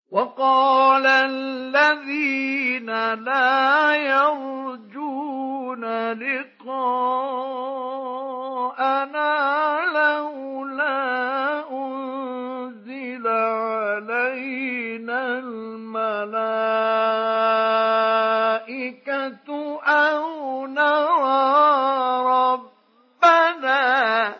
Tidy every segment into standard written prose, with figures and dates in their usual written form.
وقال الذين لا يرجون لقاءنا لولا أنزل علينا الملائكة أو نرى ربنا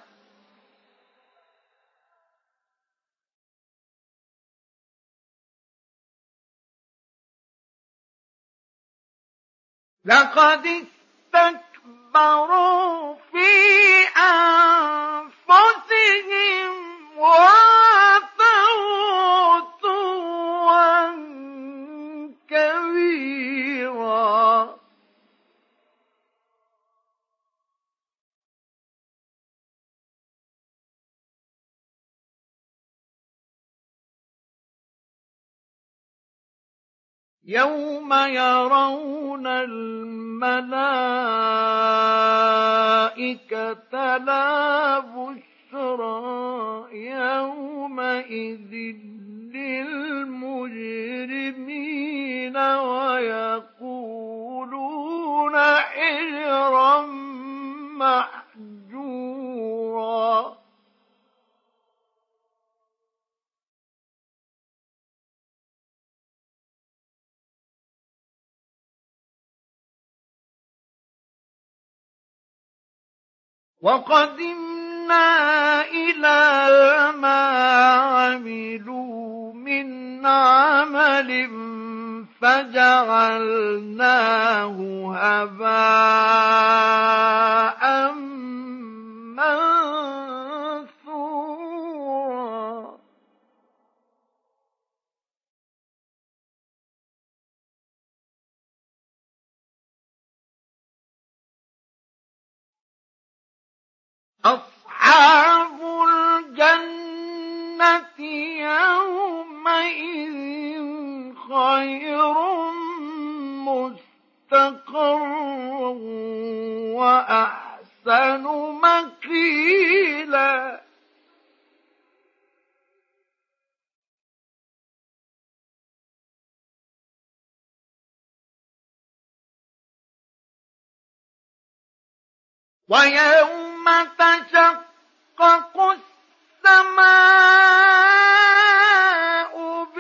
لقد استكبروا في أنفسهم وعتوا عتوا كبيرا يوم يرون الملائكة لا بشرى يومئذ للمجرمين ويقولون حجرا محجورا وقدمنا إلى ما عملوا من عمل فجعلناه هباء منثورا أصحاب الجنة يومئذ خير مستقرا وأحسن مقيلا ويوم تشقق السماء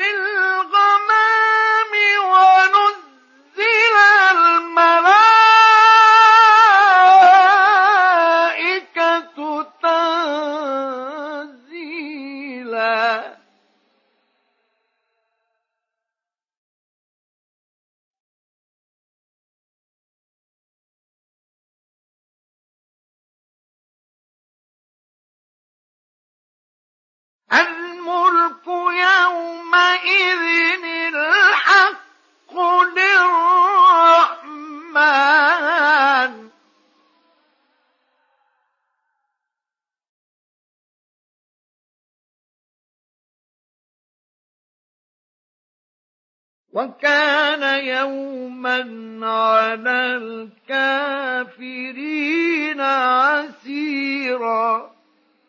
بالغمام ونزل الملائكة تنزيلا الملك يومئذ الحق للرحمن وكان يوما على الكافرين عسيرا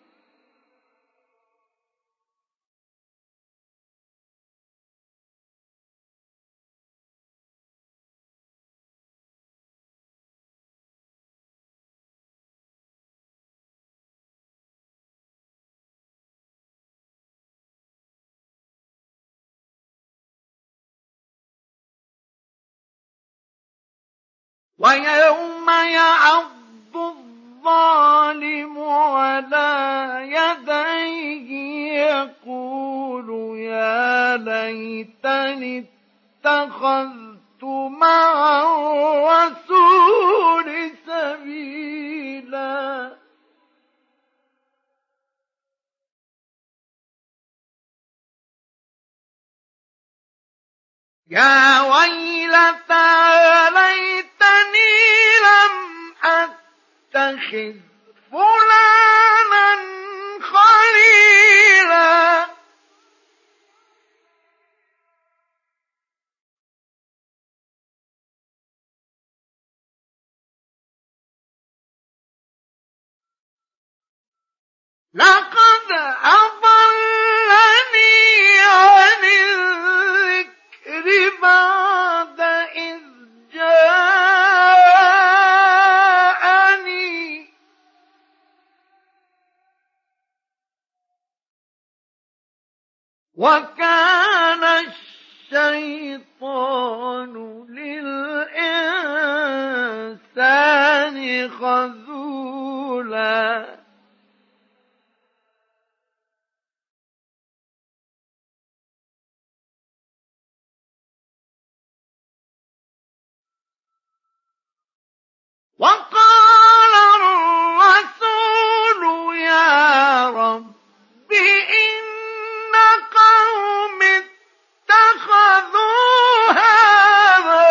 ويوم يعض الظالم على يديه يقول يا ليتني اتخذت مع الرسول سبيلا يا ويلتى ليتني لم أتخذ فلانا خليلا لقد أضلني عن وكان الشيطان للإنسان خذولا وقال الرسول يا رب إن قوم اتخذوا هذا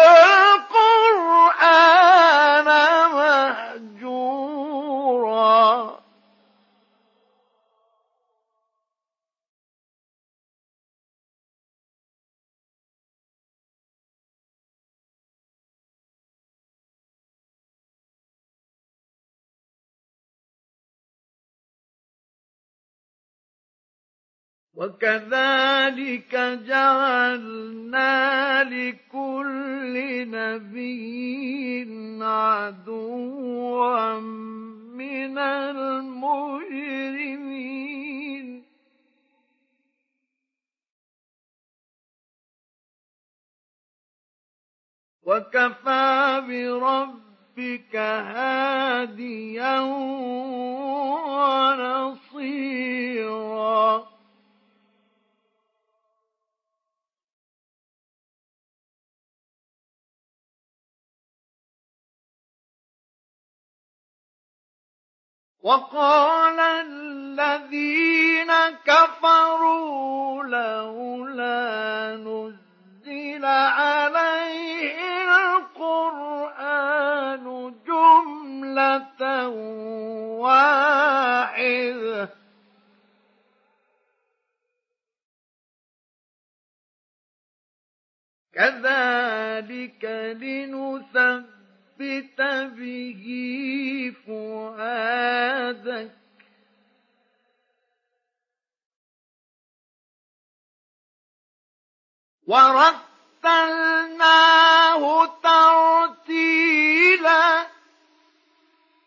القرآن مهجورا وكذلك جعلنا لكل نبي عدوا من المجرمين وكفى بربك هاديا ونصيرا وقال الذين كفروا لولا نزل عليه القرآن جملة واحدة كذلك لنثبت به فؤادك ورتلناه ترتيلا